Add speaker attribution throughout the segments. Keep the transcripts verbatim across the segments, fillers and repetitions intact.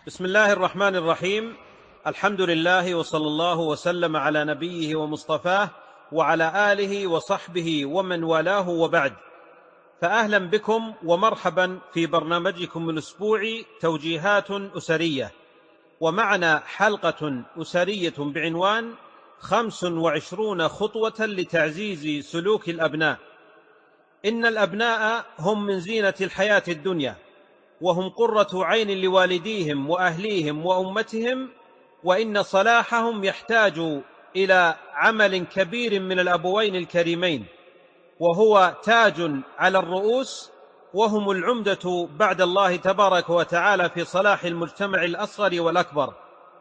Speaker 1: بسم الله الرحمن الرحيم. الحمد لله وصلى الله وسلم على نبيه ومصطفاه وعلى آله وصحبه ومن والاه، وبعد، فأهلا بكم ومرحبا في برنامجكم الأسبوعي توجيهات أسرية، ومعنا حلقة أسرية بعنوان خمس وعشرون خطوة لتعزيز سلوك الأبناء. إن الأبناء هم من زينة الحياة الدنيا، وهم قرة عين لوالديهم وأهليهم وأمتهم، وإن صلاحهم يحتاج إلى عمل كبير من الأبوين الكريمين، وهو تاج على الرؤوس، وهم العمدة بعد الله تبارك وتعالى في صلاح المجتمع الأصغر والأكبر،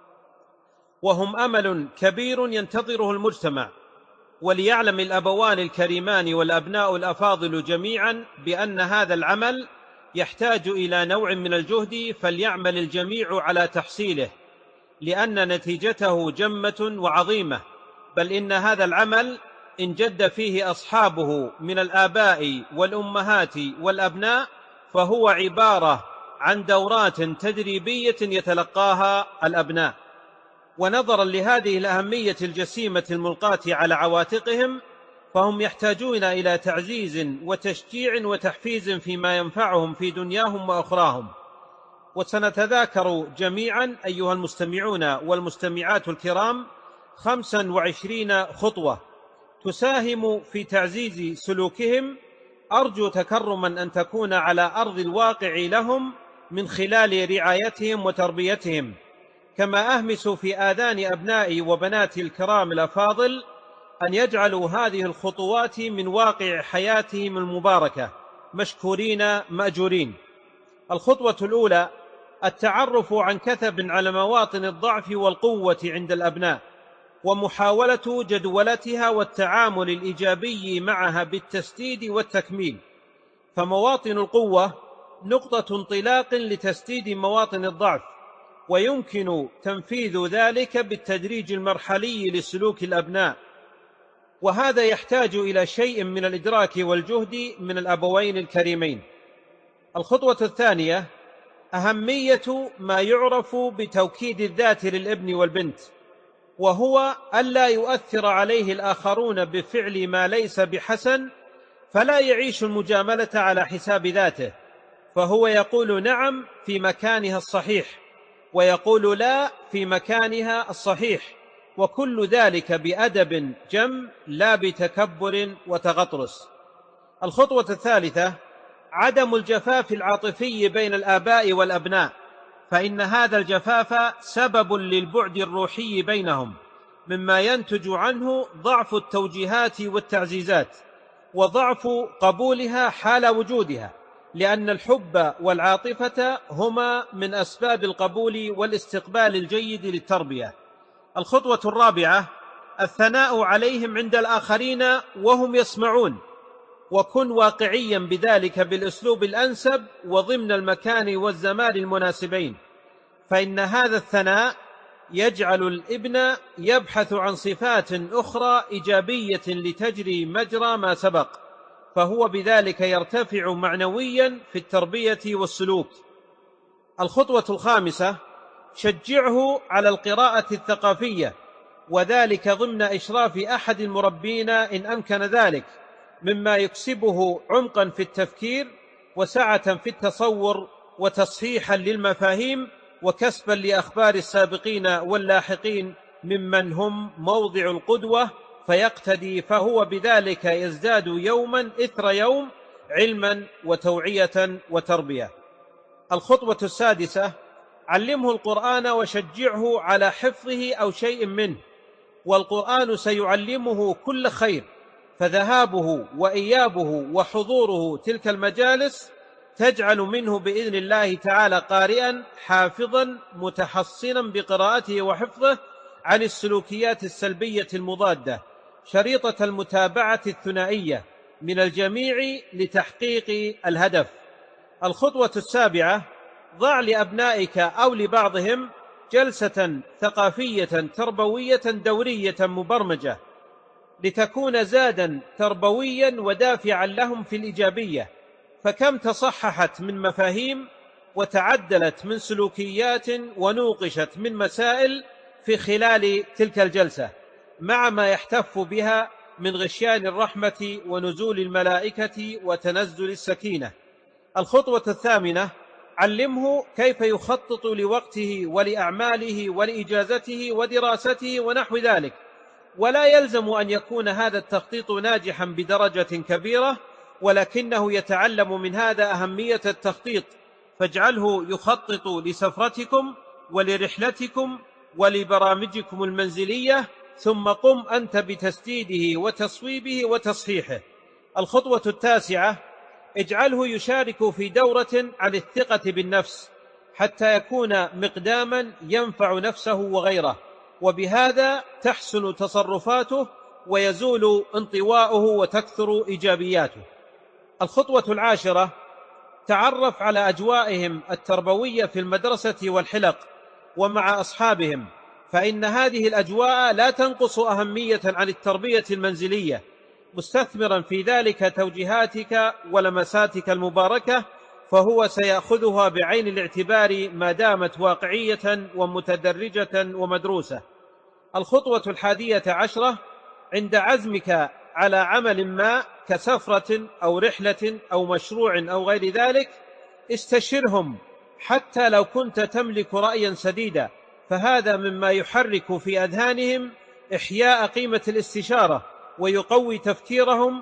Speaker 1: وهم أمل كبير ينتظره المجتمع. وليعلم الأبوان الكريمان والأبناء الأفاضل جميعا بأن هذا العمل يحتاج إلى نوع من الجهد، فليعمل الجميع على تحصيله، لأن نتيجته جمة وعظيمة. بل إن هذا العمل إن جد فيه أصحابه من الآباء والأمهات والأبناء فهو عبارة عن دورات تدريبية يتلقاها الأبناء. ونظرا لهذه الأهمية الجسيمة الملقاة على عواتقهم، فهم يحتاجون إلى تعزيز وتشجيع وتحفيز فيما ينفعهم في دنياهم وأخراهم. وسنتذاكر جميعا أيها المستمعون والمستمعات الكرام خمسا وعشرين خطوة تساهم في تعزيز سلوكهم، أرجو تكرما أن تكون على أرض الواقع لهم من خلال رعايتهم وتربيتهم. كما أهمس في آذان أبنائي وبناتي الكرام الأفاضل أن يجعلوا هذه الخطوات من واقع حياتهم المباركة مشكورين مأجورين. الخطوة الأولى: التعرف عن كثب على مواطن الضعف والقوة عند الأبناء، ومحاولة جدولتها والتعامل الإيجابي معها بالتسديد والتكميل. فمواطن القوة نقطة انطلاق لتسديد مواطن الضعف، ويمكن تنفيذ ذلك بالتدريج المرحلي لسلوك الأبناء، وهذا يحتاج إلى شيء من الإدراك والجهد من الأبوين الكريمين. الخطوة الثانية: أهمية ما يعرف بتوكيد الذات للابن والبنت، وهو ألا يؤثر عليه الآخرون بفعل ما ليس بحسن، فلا يعيش المجاملة على حساب ذاته، فهو يقول نعم في مكانها الصحيح، ويقول لا في مكانها الصحيح، وكل ذلك بأدب جم لا بتكبر وتغطرس. الخطوة الثالثة: عدم الجفاف العاطفي بين الآباء والأبناء، فإن هذا الجفاف سبب للبعد الروحي بينهم، مما ينتج عنه ضعف التوجيهات والتعزيزات، وضعف قبولها حال وجودها، لأن الحب والعاطفة هما من أسباب القبول والاستقبال الجيد للتربية. الخطوة الرابعة: الثناء عليهم عند الآخرين وهم يسمعون، وكن واقعيا بذلك بالأسلوب الأنسب وضمن المكان والزمان المناسبين، فإن هذا الثناء يجعل الابن يبحث عن صفات أخرى إيجابية لتجري مجرى ما سبق، فهو بذلك يرتفع معنويا في التربية والسلوك. الخطوة الخامسة: شجعه على القراءة الثقافية، وذلك ضمن إشراف أحد المربين إن أمكن ذلك، مما يكسبه عمقا في التفكير وسعة في التصور وتصحيحا للمفاهيم وكسبا لأخبار السابقين واللاحقين ممن هم موضع القدوة، فيقتدي، فهو بذلك يزداد يوما إثر يوم علما وتوعية وتربية. الخطوة السادسة: علمه القرآن وشجعه على حفظه أو شيء منه، والقرآن سيعلمه كل خير، فذهابه وإيابه وحضوره تلك المجالس تجعل منه بإذن الله تعالى قارئا حافظا متحصنا بقراءته وحفظه عن السلوكيات السلبية المضادة، شريطة المتابعة الثنائية من الجميع لتحقيق الهدف. الخطوة السابعة: ضع لأبنائك أو لبعضهم جلسة ثقافية تربوية دورية مبرمجة، لتكون زادا تربويا ودافعا لهم في الإيجابية، فكم تصححت من مفاهيم وتعدلت من سلوكيات ونوقشت من مسائل في خلال تلك الجلسة، مع ما يحتف بها من غشيان الرحمة ونزول الملائكة وتنزل السكينة. الخطوة الثامنة: علمه كيف يخطط لوقته ولأعماله ولإجازته ودراسته ونحو ذلك، ولا يلزم أن يكون هذا التخطيط ناجحا بدرجة كبيرة، ولكنه يتعلم من هذا أهمية التخطيط، فاجعله يخطط لسفرتكم ولرحلتكم ولبرامجكم المنزلية، ثم قم أنت بتسديده وتصويبه وتصحيحه. الخطوة التاسعة: اجعله يشارك في دورة عن الثقة بالنفس حتى يكون مقداما ينفع نفسه وغيره، وبهذا تحسن تصرفاته ويزول انطواؤه وتكثر إيجابياته. الخطوة العاشرة: تعرف على أجوائهم التربوية في المدرسة والحلق ومع أصحابهم، فإن هذه الأجواء لا تنقص أهمية عن التربية المنزلية، مستثمرا في ذلك توجيهاتك ولمساتك المباركة، فهو سيأخذها بعين الاعتبار ما دامت واقعية ومتدرجة ومدروسة. الخطوة الحادية عشرة: عند عزمك على عمل ما كسفرة أو رحلة أو مشروع أو غير ذلك، استشرهم حتى لو كنت تملك رأيا سديدا، فهذا مما يحرك في أذهانهم إحياء قيمة الاستشارة ويقوي تفكيرهم،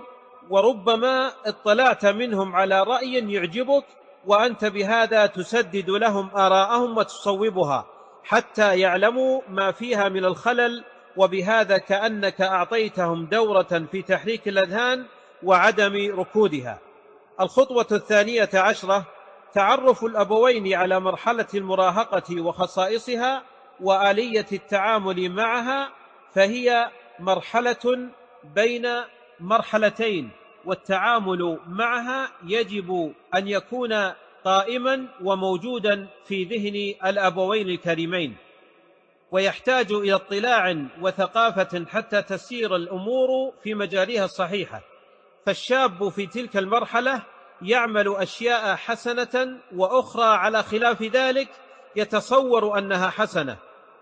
Speaker 1: وربما اطلعت منهم على رأي يعجبك وأنت بهذا تسدد لهم آراءهم وتصوبها حتى يعلموا ما فيها من الخلل، وبهذا كأنك أعطيتهم دورة في تحريك الأذهان وعدم ركودها. الخطوة الثانية عشرة: تعرف الأبوين على مرحلة المراهقة وخصائصها وآلية التعامل معها، فهي مرحلة بين مرحلتين، والتعامل معها يجب أن يكون قائما وموجودا في ذهن الأبوين الكريمين، ويحتاج إلى اطلاع وثقافة حتى تسير الأمور في مجاريها الصحيحة. فالشاب في تلك المرحلة يعمل أشياء حسنة وأخرى على خلاف ذلك يتصور أنها حسنة،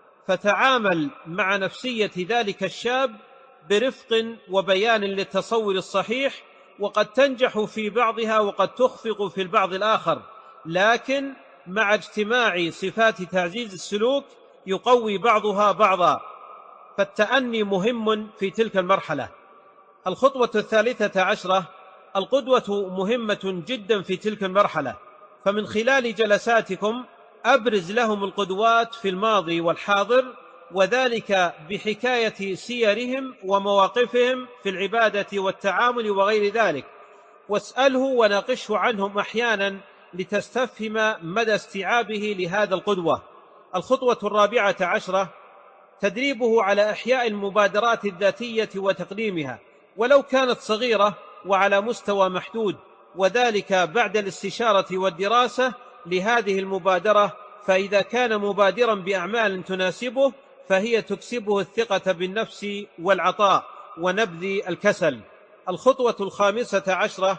Speaker 1: فتعامل مع نفسية ذلك الشاب برفق وبيان للتصور الصحيح، وقد تنجح في بعضها وقد تخفق في البعض الآخر، لكن مع اجتماع صفات تعزيز السلوك يقوي بعضها بعضا، فالتأني مهم في تلك المرحلة. الخطوة الثالثة عشرة: القدوة مهمة جدا في تلك المرحلة، فمن خلال جلساتكم أبرز لهم القدوات في الماضي والحاضر، وذلك بحكاية سيرهم ومواقفهم في العبادة والتعامل وغير ذلك، واسأله وناقشه عنهم أحيانا لتستفهم مدى استيعابه لهذا القدوة. الخطوة الرابعة عشرة: تدريبه على إحياء المبادرات الذاتية وتقديمها، ولو كانت صغيرة وعلى مستوى محدود، وذلك بعد الاستشارة والدراسة لهذه المبادرة، فإذا كان مبادرا بأعمال تناسبه فهي تكسبه الثقة بالنفس والعطاء ونبذ الكسل. الخطوة الخامسة عشرة: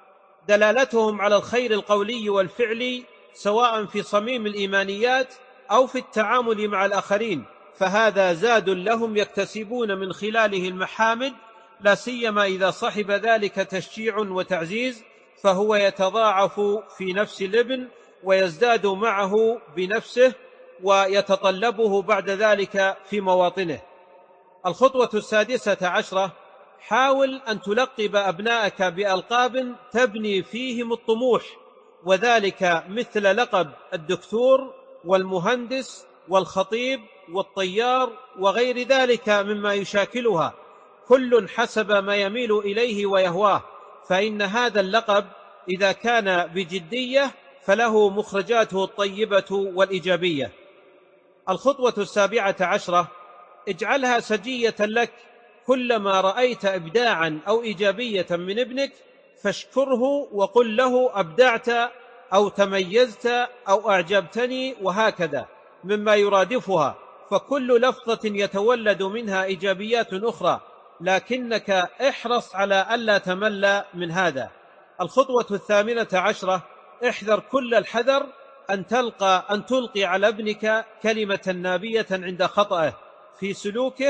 Speaker 1: دلالتهم على الخير القولي والفعلي، سواء في صميم الإيمانيات أو في التعامل مع الآخرين، فهذا زاد لهم يكتسبون من خلاله المحامد، لا سيما إذا صحب ذلك تشجيع وتعزيز، فهو يتضاعف في نفس الابن ويزداد معه بنفسه ويتطلبه بعد ذلك في مواطنه. الخطوة السادسة عشرة: حاول أن تلقب أبنائك بألقاب تبني فيهم الطموح، وذلك مثل لقب الدكتور والمهندس والخطيب والطيار وغير ذلك مما يشاكلها، كل حسب ما يميل إليه ويهواه، فإن هذا اللقب إذا كان بجدية فله مخرجاته الطيبة والإيجابية. الخطوة السابعة عشرة: اجعلها سجية لك، كلما رأيت إبداعا أو إيجابية من ابنك فاشكره وقل له أبدعت أو تميزت أو أعجبتني، وهكذا مما يرادفها، فكل لفظة يتولد منها إيجابيات أخرى، لكنك احرص على ألا تمل من هذا. الخطوة الثامنة عشرة: احذر كل الحذر أن تلقى أن تلقي على ابنك كلمة نابية عند خطأه في سلوكه،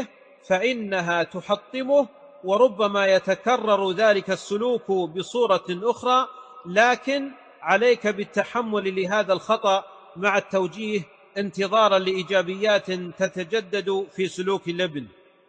Speaker 1: فإنها تحطمه، وربما يتكرر ذلك السلوك بصورة أخرى، لكن عليك بالتحمل لهذا الخطأ مع التوجيه انتظارا لإيجابيات تتجدد في سلوك الابن.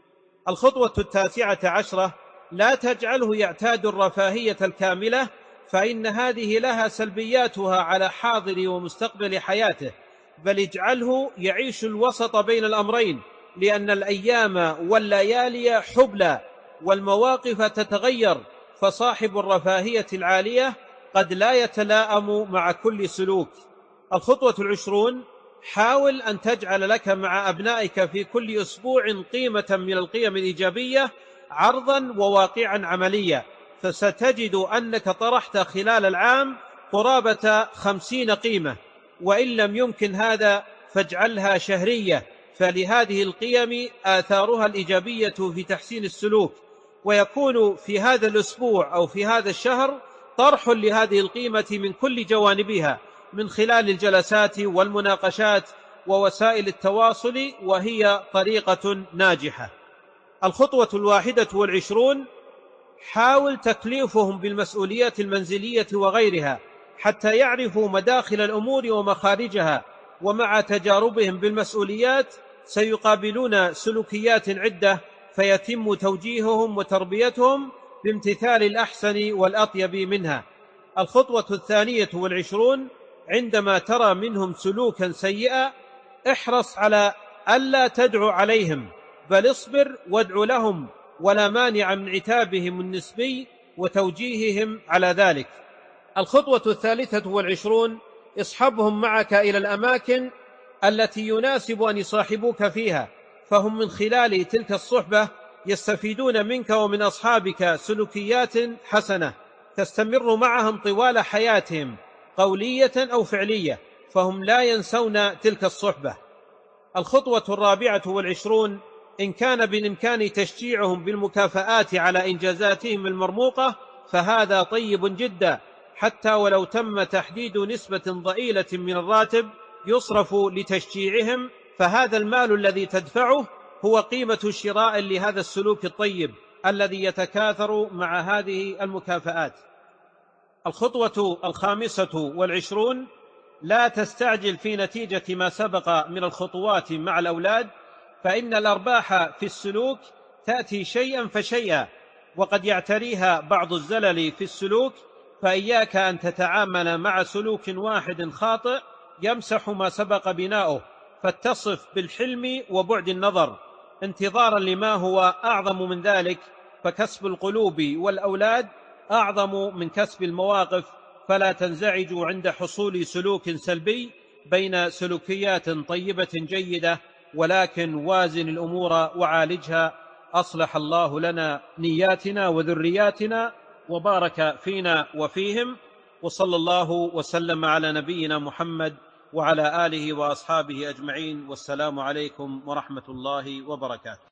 Speaker 1: الخطوة التاسعة عشرة: لا تجعله يعتاد الرفاهية الكاملة، فإن هذه لها سلبياتها على حاضر ومستقبل حياته، بل اجعله يعيش الوسط بين الأمرين، لأن الأيام والليالي حبلى والمواقف تتغير، فصاحب الرفاهية العالية قد لا يتلائم مع كل سلوك. الخطوة العشرون: حاول أن تجعل لك مع أبنائك في كل أسبوع قيمة من القيم الإيجابية عرضا وواقعا عمليا، فستجد أنك طرحت خلال العام قرابة خمسين قيمة، وإن لم يمكن هذا فاجعلها شهرية، فلهذه القيم آثارها الإيجابية في تحسين السلوك، ويكون في هذا الأسبوع أو في هذا الشهر طرح لهذه القيمة من كل جوانبها من خلال الجلسات والمناقشات ووسائل التواصل، وهي طريقة ناجحة. الخطوة الواحدة والعشرون: حاول تكليفهم بالمسؤوليات المنزلية وغيرها حتى يعرفوا مداخل الأمور ومخارجها، ومع تجاربهم بالمسؤوليات سيقابلون سلوكيات عدة، فيتم توجيههم وتربيتهم بامتثال الأحسن والأطيب منها. الخطوة الثانية والعشرون: عندما ترى منهم سلوكا سيئا احرص على ألا تدعو عليهم، بل اصبر وادع لهم، ولا مانع من عتابهم النسبي وتوجيههم على ذلك. الخطوة الثالثة والعشرون: اصحبهم معك إلى الأماكن التي يناسب أن يصاحبوك فيها، فهم من خلال تلك الصحبة يستفيدون منك ومن أصحابك سلوكيات حسنة تستمر معهم طوال حياتهم قولية أو فعلية، فهم لا ينسون تلك الصحبة. الخطوة الرابعة والعشرون: إن كان بالإمكان تشجيعهم بالمكافآت على إنجازاتهم المرموقة فهذا طيب جدا، حتى ولو تم تحديد نسبة ضئيلة من الراتب يصرف لتشجيعهم، فهذا المال الذي تدفعه هو قيمة شراء لهذا السلوك الطيب الذي يتكاثر مع هذه المكافآت. الخطوة الخامسة والعشرون: لا تستعجل في نتيجة ما سبق من الخطوات مع الأولاد، فإن الأرباح في السلوك تأتي شيئا فشيئا، وقد يعتريها بعض الزلل في السلوك، فإياك أن تتعامل مع سلوك واحد خاطئ يمسح ما سبق بناؤه، فاتصف بالحلم وبعد النظر انتظارا لما هو أعظم من ذلك، فكسب القلوب والأولاد أعظم من كسب المواقف، فلا تنزعجوا عند حصول سلوك سلبي بين سلوكيات طيبة جيدة، ولكن وازن الأمور وعالجها. أصلح الله لنا نياتنا وذرياتنا وبارك فينا وفيهم، وصلى الله وسلم على نبينا محمد وعلى آله وأصحابه أجمعين، والسلام عليكم ورحمة الله وبركاته.